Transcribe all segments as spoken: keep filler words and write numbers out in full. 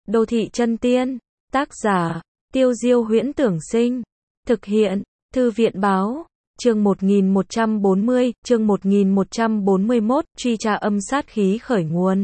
Đô thị chân tiên, tác giả, Tiêu Diêu Huyễn Tưởng Sinh, thực hiện, Thư viện Báo, chương một nghìn một trăm bốn mươi, chương một nghìn một trăm bốn mươi mốt, truy tra âm sát khí khởi nguồn.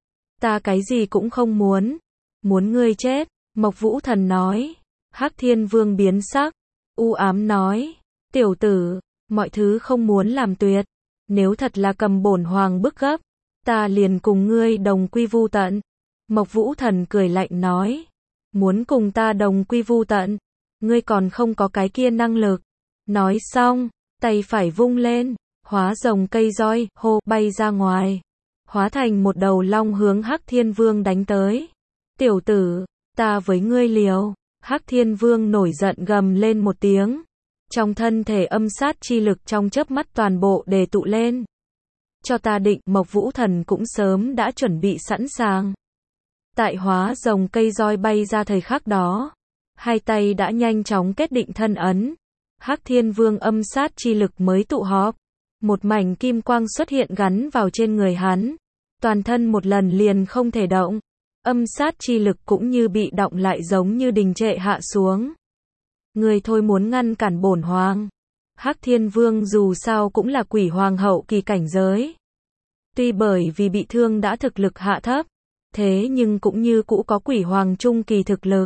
Ta cái gì cũng không muốn, muốn ngươi chết, Mộc Vũ Thần nói. Hắc Thiên Vương biến sắc, u ám nói, tiểu tử, mọi thứ không muốn làm tuyệt, nếu thật là cầm bổn hoàng bức gấp, ta liền cùng ngươi đồng quy vu tận. Mộc Vũ Thần cười lạnh nói, muốn cùng ta đồng quy vu tận, ngươi còn không có cái kia năng lực. Nói xong, tay phải vung lên, hóa rồng cây roi, hô, bay ra ngoài, hóa thành một đầu long hướng Hắc Thiên Vương đánh tới. Tiểu tử, ta với ngươi liều. Hắc Thiên Vương nổi giận gầm lên một tiếng, trong thân thể âm sát chi lực trong chớp mắt toàn bộ đề tụ lên. Cho ta định, Mộc Vũ Thần cũng sớm đã chuẩn bị sẵn sàng. Tại hóa rồng cây roi bay ra thời khắc đó, hai tay đã nhanh chóng kết định thân ấn. Hắc Thiên Vương âm sát chi lực mới tụ họp, một mảnh kim quang xuất hiện gắn vào trên người hắn, toàn thân một lần liền không thể động. Âm sát chi lực cũng như bị động lại, giống như đình trệ hạ xuống. Người thôi muốn ngăn cản bổn hoàng. Hắc Thiên Vương dù sao cũng là quỷ hoàng hậu kỳ cảnh giới. Tuy bởi vì bị thương đã thực lực hạ thấp, thế nhưng cũng như cũ có quỷ hoàng trung kỳ thực lực.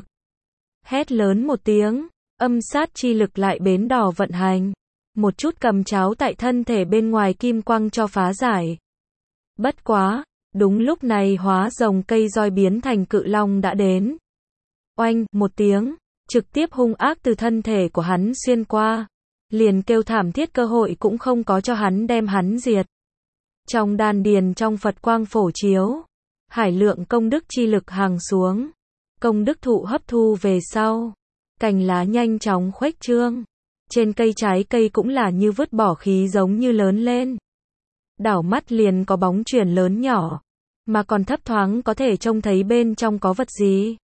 Hét lớn một tiếng, âm sát chi lực lại bến đỏ vận hành. Một chút cầm cháo tại thân thể bên ngoài kim quang cho phá giải. Bất quá, đúng lúc này hóa rồng cây roi biến thành cự long đã đến. Oanh, một tiếng, trực tiếp hung ác từ thân thể của hắn xuyên qua. Liền kêu thảm thiết cơ hội cũng không có cho hắn đem hắn diệt. Trong đan điền trong Phật quang phổ chiếu, hải lượng công đức chi lực hàng xuống. Công đức thụ hấp thu về sau, cành lá nhanh chóng khuếch trương. Trên cây trái cây cũng là như vứt bỏ khí giống như lớn lên. Đảo mắt liền có bóng chuyển lớn nhỏ, mà còn thấp thoáng có thể trông thấy bên trong có vật gì.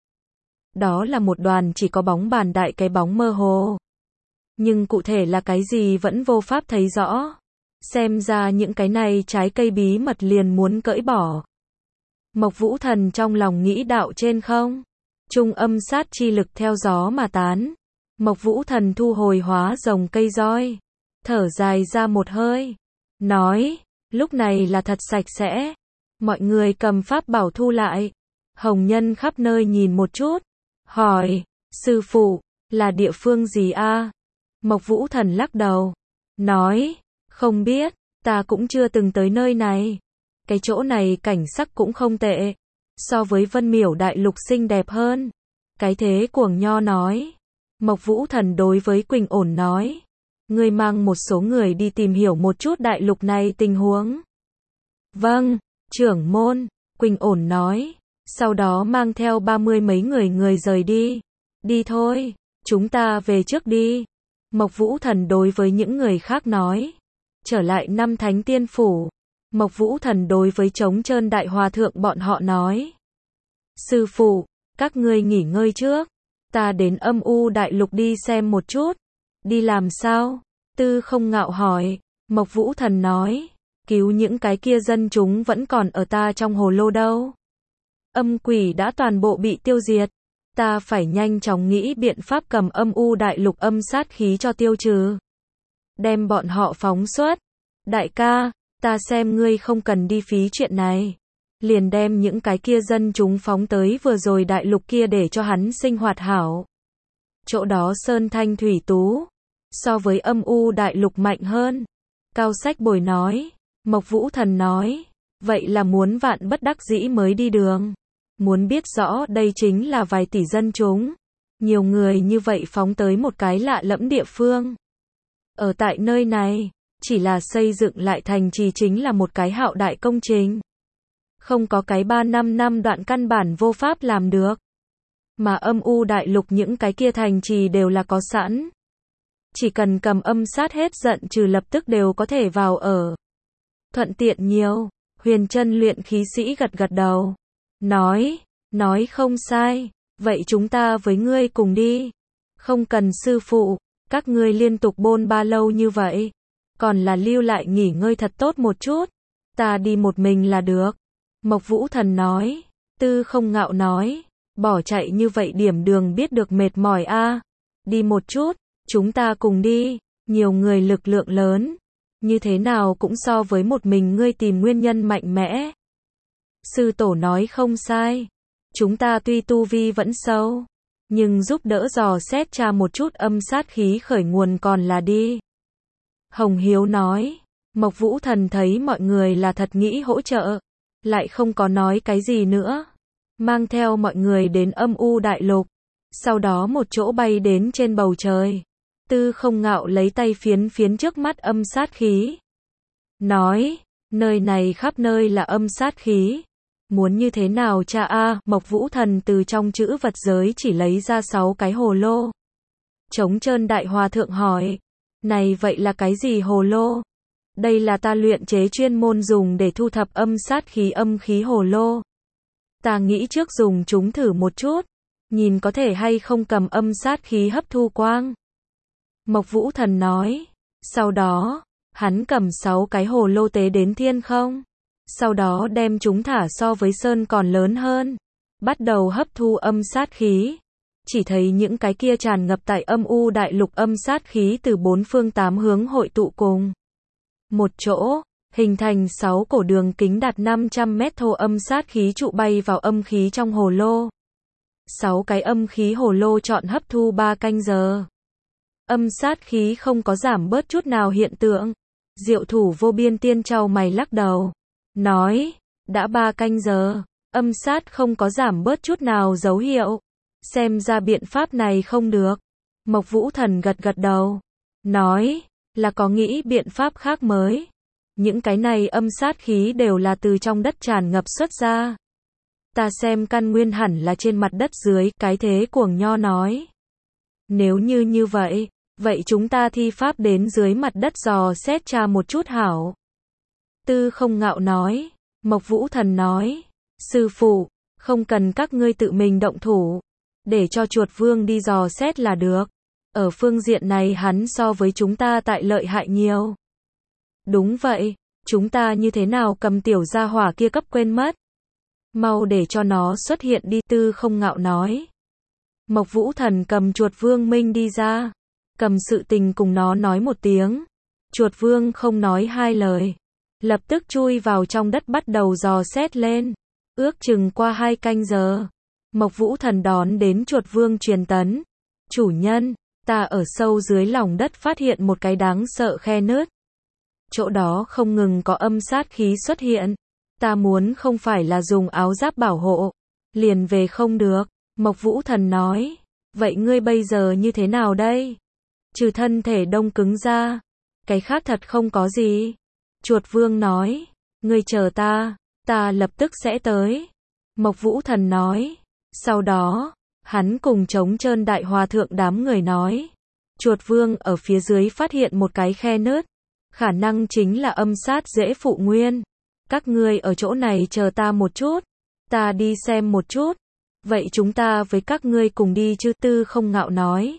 Đó là một đoàn chỉ có bóng bàn đại cái bóng mơ hồ. Nhưng cụ thể là cái gì vẫn vô pháp thấy rõ. Xem ra những cái này trái cây bí mật liền muốn cởi bỏ. Mộc Vũ Thần trong lòng nghĩ đạo trên không trung âm sát chi lực theo gió mà tán. Mộc Vũ Thần thu hồi hóa rồng cây roi, thở dài ra một hơi, nói, lúc này là thật sạch sẽ. Mọi người cầm pháp bảo thu lại. Hồng Nhân khắp nơi nhìn một chút, hỏi, sư phụ, là địa phương gì a? Mộc Vũ Thần lắc đầu, nói, không biết, ta cũng chưa từng tới nơi này. Cái chỗ này cảnh sắc cũng không tệ, so với Vân Miểu đại lục xinh đẹp hơn. Cái thế cuồng nho nói. Mộc Vũ Thần đối với Quỳnh Ổn nói, ngươi mang một số người đi tìm hiểu một chút đại lục này tình huống. Vâng, trưởng môn, Quỳnh Ổn nói, sau đó mang theo ba mươi mấy người người rời đi. Đi thôi, chúng ta về trước đi. Mộc Vũ Thần đối với những người khác nói, trở lại năm Thánh Tiên Phủ. Mộc Vũ Thần đối với Trống Trơn Đại Hòa Thượng bọn họ nói, sư phụ, các ngươi nghỉ ngơi trước, ta đến Âm U Đại Lục đi xem một chút. Đi làm sao? Tư Không Ngạo hỏi. Mộc Vũ Thần nói, cứu những cái kia dân chúng vẫn còn ở ta trong hồ lô đâu. Âm quỷ đã toàn bộ bị tiêu diệt. Ta phải nhanh chóng nghĩ biện pháp cầm Âm U Đại Lục âm sát khí cho tiêu trừ. Đem bọn họ phóng xuất. Đại ca, ta xem ngươi không cần đi phí chuyện này. Liền đem những cái kia dân chúng phóng tới vừa rồi đại lục kia để cho hắn sinh hoạt hảo. Chỗ đó sơn thanh thủy tú, so với Âm U Đại Lục mạnh hơn. Cao Sách Bồi nói. Mộc Vũ Thần nói, vậy là muốn vạn bất đắc dĩ mới đi đường. Muốn biết rõ đây chính là vài tỷ dân chúng. Nhiều người như vậy phóng tới một cái lạ lẫm địa phương. Ở tại nơi này, chỉ là xây dựng lại thành trì chính là một cái hạo đại công trình. Không có cái ba năm năm đoạn căn bản vô pháp làm được. Mà Âm U Đại Lục những cái kia thành trì đều là có sẵn. Chỉ cần cầm âm sát hết giận trừ lập tức đều có thể vào ở. Thuận tiện nhiều. Huyền Chân luyện khí sĩ gật gật đầu. Nói, nói không sai. Vậy chúng ta với ngươi cùng đi. Không cần sư phụ, các ngươi liên tục bôn ba lâu như vậy. Còn là lưu lại nghỉ ngơi thật tốt một chút. Ta đi một mình là được. Mộc Vũ Thần nói. Tư Không Ngạo nói, Bỏ chạy như vậy điểm đường biết được mệt mỏi a. Đi một chút, chúng ta cùng đi, nhiều người lực lượng lớn, như thế nào cũng so với một mình ngươi tìm nguyên nhân mạnh mẽ. Sư tổ nói không sai, chúng ta tuy tu vi vẫn sâu, nhưng giúp đỡ dò xét tra một chút âm sát khí khởi nguồn còn là đi. Hồng Hiếu nói, Mộc Vũ Thần thấy mọi người là thật nghĩ hỗ trợ, lại không có nói cái gì nữa, mang theo mọi người đến âm u đại lục, sau đó một chỗ bay đến trên bầu trời. Tư Không Ngạo lấy tay phiến phiến trước mắt âm sát khí, nói, nơi này khắp nơi là âm sát khí, muốn như thế nào cha a? Mộc Vũ Thần từ trong chữ vật giới chỉ lấy ra sáu cái hồ lô. Trống Trơn Đại Hòa Thượng hỏi, này vậy là cái gì hồ lô? Đây là ta luyện chế chuyên môn dùng để thu thập âm sát khí âm khí hồ lô. Ta nghĩ trước dùng chúng thử một chút, nhìn có thể hay không cầm âm sát khí hấp thu quang. Mộc Vũ Thần nói, sau đó, hắn cầm sáu cái hồ lô tế đến thiên không, sau đó đem chúng thả so với sơn còn lớn hơn, bắt đầu hấp thu âm sát khí. Chỉ thấy những cái kia tràn ngập tại âm u đại lục âm sát khí từ bốn phương tám hướng hội tụ cùng một chỗ, hình thành sáu cổ đường kính đạt năm trăm mét thô âm sát khí trụ bay vào âm khí trong hồ lô. Sáu cái âm khí hồ lô chọn hấp thu ba canh giờ. Âm sát khí không có giảm bớt chút nào hiện tượng. Diệu Thủ Vô Biên Tiên chau mày lắc đầu, nói, đã ba canh giờ, âm sát không có giảm bớt chút nào dấu hiệu. Xem ra biện pháp này không được. Mộc Vũ Thần gật gật đầu, nói, là có nghĩ biện pháp khác mới. Những cái này âm sát khí đều là từ trong đất tràn ngập xuất ra. Ta xem căn nguyên hẳn là trên mặt đất dưới, cái thế cuồng nho nói. Nếu như như vậy, vậy chúng ta thi pháp đến dưới mặt đất dò xét tra một chút hảo. Tư Không Ngạo nói, Mộc Vũ Thần nói, sư phụ, không cần các ngươi tự mình động thủ, để cho chuột vương đi dò xét là được. Ở phương diện này hắn so với chúng ta tại lợi hại nhiều. Đúng vậy, chúng ta như thế nào cầm tiểu gia hỏa kia cấp quên mất. Mau để cho nó xuất hiện đi. Tư Không Ngạo nói. Mộc Vũ Thần cầm chuột vương minh đi ra, cầm sự tình cùng nó nói một tiếng. Chuột vương không nói hai lời, lập tức chui vào trong đất bắt đầu dò xét lên. Ước chừng qua hai canh giờ, Mộc Vũ Thần đón đến chuột vương truyền tấn. Chủ nhân, ta ở sâu dưới lòng đất phát hiện một cái đáng sợ khe nứt. Chỗ đó không ngừng có âm sát khí xuất hiện. Ta muốn không phải là dùng áo giáp bảo hộ, liền về không được. Mộc Vũ Thần nói, vậy ngươi bây giờ như thế nào đây? Trừ thân thể đông cứng ra, cái khác thật không có gì. Chuột vương nói, ngươi chờ ta, ta lập tức sẽ tới. Mộc Vũ Thần nói, sau đó, hắn cùng Trống Trơn Đại Hòa Thượng đám người nói, chuột vương ở phía dưới phát hiện một cái khe nứt, khả năng chính là âm sát dễ phụ nguyên. Các ngươi ở chỗ này chờ ta một chút, ta đi xem một chút. Vậy chúng ta với các ngươi cùng đi chứ? Tư Không Ngạo nói.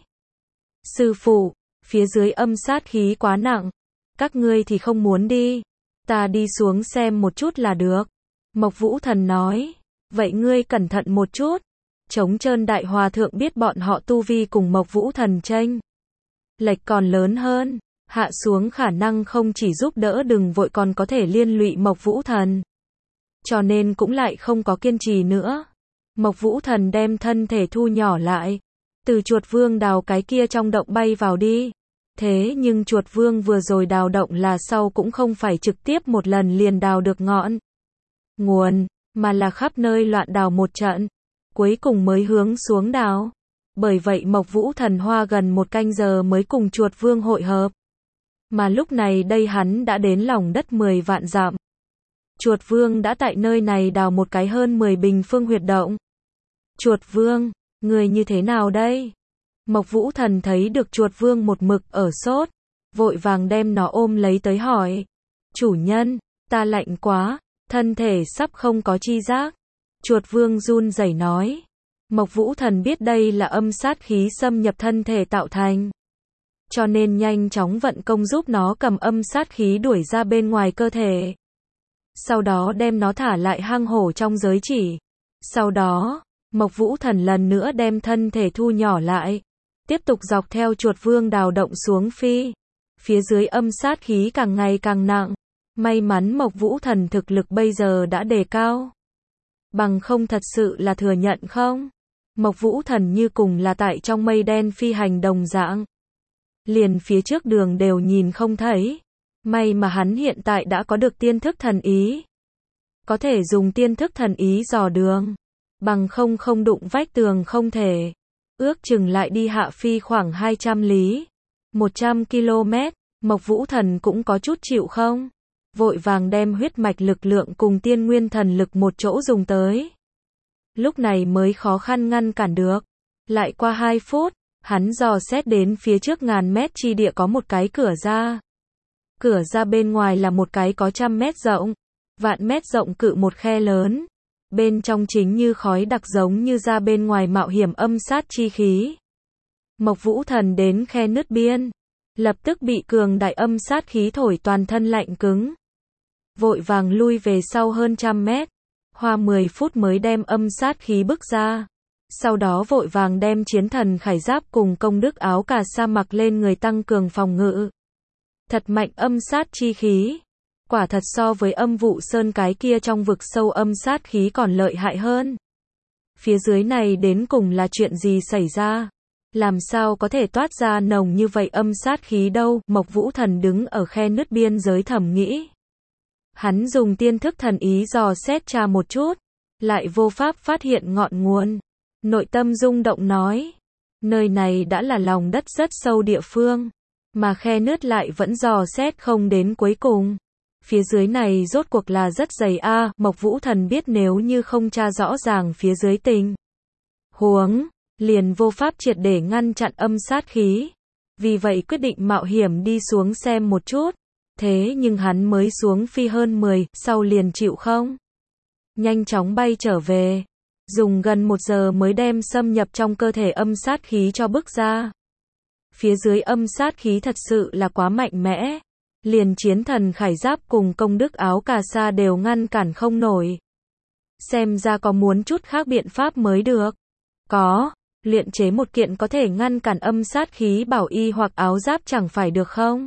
Sư phụ, phía dưới âm sát khí quá nặng, các ngươi thì không muốn đi, ta đi xuống xem một chút là được. Mộc Vũ Thần nói, vậy ngươi cẩn thận một chút. Trống Trơn Đại Hòa Thượng biết bọn họ tu vi cùng Mộc Vũ Thần chênh lệch còn lớn hơn, hạ xuống khả năng không chỉ giúp đỡ đừng vội còn có thể liên lụy Mộc Vũ Thần. Cho nên cũng lại không có kiên trì nữa. Mộc Vũ Thần đem thân thể thu nhỏ lại, từ chuột vương đào cái kia trong động bay vào đi. Thế nhưng chuột vương vừa rồi đào động là sau cũng không phải trực tiếp một lần liền đào được ngọn nguồn, mà là khắp nơi loạn đào một trận, cuối cùng mới hướng xuống đào. Bởi vậy Mộc Vũ Thần hoa gần một canh giờ mới cùng chuột vương hội hợp. Mà lúc này đây hắn đã đến lòng đất mười vạn dặm. Chuột vương đã tại nơi này đào một cái hơn mười bình phương huyệt động. Chuột vương, người như thế nào đây? Mộc Vũ Thần thấy được chuột vương một mực ở sốt, vội vàng đem nó ôm lấy tới hỏi. Chủ nhân, ta lạnh quá, thân thể sắp không có chi giác. Chuột vương run rẩy nói. Mộc Vũ Thần biết đây là âm sát khí xâm nhập thân thể tạo thành, cho nên nhanh chóng vận công giúp nó cầm âm sát khí đuổi ra bên ngoài cơ thể. Sau đó đem nó thả lại hang hổ trong giới chỉ. Sau đó, Mộc Vũ Thần lần nữa đem thân thể thu nhỏ lại. Tiếp tục dọc theo chuột vương đào động xuống phi. Phía dưới âm sát khí càng ngày càng nặng. May mắn Mộc Vũ Thần thực lực bây giờ đã đề cao. Bằng không thật sự là thừa nhận không? Mộc Vũ Thần như cùng là tại trong mây đen phi hành đồng dạng. Liền phía trước đường đều nhìn không thấy. May mà hắn hiện tại đã có được tiên thức thần ý. Có thể dùng tiên thức thần ý dò đường. Bằng không không đụng vách tường không thể. Ước chừng lại đi hạ phi khoảng hai trăm lý. một trăm ki lô mét. Mộc Vũ Thần cũng có chút chịu không? Vội vàng đem huyết mạch lực lượng cùng tiên nguyên thần lực một chỗ dùng tới. Lúc này mới khó khăn ngăn cản được. Lại qua hai phút, hắn dò xét đến phía trước ngàn mét chi địa có một cái cửa ra. Cửa ra bên ngoài là một cái có trăm mét rộng, vạn mét rộng cự một khe lớn. Bên trong chính như khói đặc giống như ra bên ngoài mạo hiểm âm sát chi khí. Mộc Vũ Thần đến khe nứt biên. Lập tức bị cường đại âm sát khí thổi toàn thân lạnh cứng. Vội vàng lui về sau hơn trăm mét. Hoa mười phút mới đem âm sát khí bức ra. Sau đó vội vàng đem chiến thần khải giáp cùng công đức áo cà sa mặc lên người tăng cường phòng ngự. Thật mạnh âm sát chi khí. Quả thật so với âm vụ sơn cái kia trong vực sâu âm sát khí còn lợi hại hơn. Phía dưới này đến cùng là chuyện gì xảy ra? Làm sao có thể toát ra nồng như vậy âm sát khí đâu? Mộc Vũ Thần đứng ở khe nứt biên giới thầm nghĩ. Hắn dùng tiên thức thần ý dò xét tra một chút. Lại vô pháp phát hiện ngọn nguồn. Nội tâm rung động nói. Nơi này đã là lòng đất rất sâu địa phương. Mà khe nứt lại vẫn dò xét không đến cuối cùng. Phía dưới này rốt cuộc là rất dày a. À, Mộc Vũ Thần biết nếu như không tra rõ ràng phía dưới tình huống, liền vô pháp triệt để ngăn chặn âm sát khí. Vì vậy quyết định mạo hiểm đi xuống xem một chút. Thế nhưng hắn mới xuống phi hơn mười, sau liền chịu không. Nhanh chóng bay trở về. Dùng gần một giờ mới đem xâm nhập trong cơ thể âm sát khí cho bức ra. Phía dưới âm sát khí thật sự là quá mạnh mẽ. Liền chiến thần khải giáp cùng công đức áo cà sa đều ngăn cản không nổi. Xem ra có muốn chút khác biện pháp mới được. Có, luyện chế một kiện có thể ngăn cản âm sát khí bảo y hoặc áo giáp chẳng phải được không?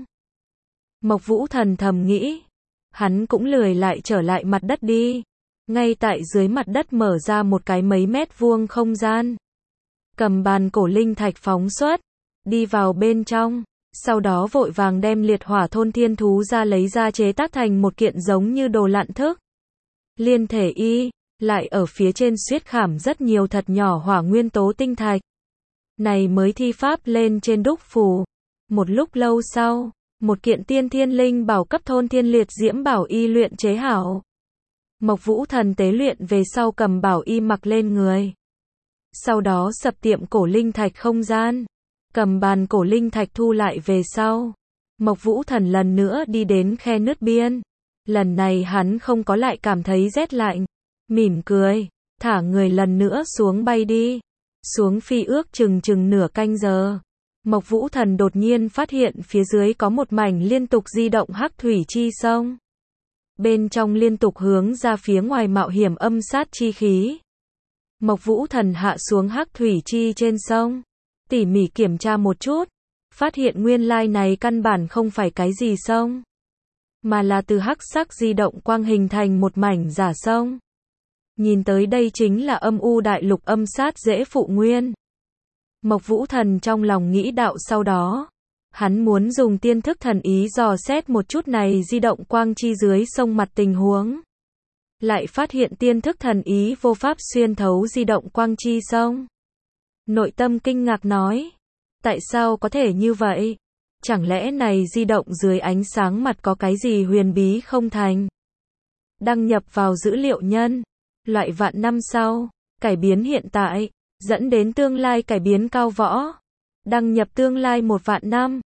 Mộc Vũ Thần thầm nghĩ. Hắn cũng lười lại trở lại mặt đất đi. Ngay tại dưới mặt đất mở ra một cái mấy mét vuông không gian. Cầm bàn cổ linh thạch phóng xuất. Đi vào bên trong. Sau đó vội vàng đem liệt hỏa thôn thiên thú ra lấy ra chế tác thành một kiện giống như đồ lặn thức. Liên thể y. Lại ở phía trên xuyết khảm rất nhiều thật nhỏ hỏa nguyên tố tinh thạch. Này mới thi pháp lên trên đúc phù. Một lúc lâu sau. Một kiện tiên thiên linh bảo cấp thôn thiên liệt diễm bảo y luyện chế hảo. Mộc Vũ Thần tế luyện về sau cầm bảo y mặc lên người. Sau đó sập tiệm cổ linh thạch không gian. Cầm bàn cổ linh thạch thu lại về sau. Mộc Vũ Thần lần nữa đi đến khe nứt biên. Lần này hắn không có lại cảm thấy rét lạnh. Mỉm cười. Thả người lần nữa xuống bay đi. Xuống phi ước chừng chừng nửa canh giờ. Mộc Vũ Thần đột nhiên phát hiện phía dưới có một mảnh liên tục di động hắc thủy chi sông. Bên trong liên tục hướng ra phía ngoài mạo hiểm âm sát chi khí. Mộc Vũ Thần hạ xuống hắc thủy chi trên sông. Tỉ mỉ kiểm tra một chút. Phát hiện nguyên lai này căn bản không phải cái gì sông. Mà là từ hắc sắc di động quang hình thành một mảnh giả sông. Nhìn tới đây chính là âm u đại lục âm sát dễ phụ nguyên. Mộc Vũ Thần trong lòng nghĩ đạo sau đó. Hắn muốn dùng tiên thức thần ý dò xét một chút này di động quang chi dưới sông mặt tình huống. Lại phát hiện tiên thức thần ý vô pháp xuyên thấu di động quang chi sông. Nội tâm kinh ngạc nói. Tại sao có thể như vậy? Chẳng lẽ này di động dưới ánh sáng mặt có cái gì huyền bí không thành? Đăng nhập vào dữ liệu nhân. Loại vạn năm sau. Cải biến hiện tại. Dẫn đến tương lai cải biến cao võ. Đăng nhập tương lai một vạn năm.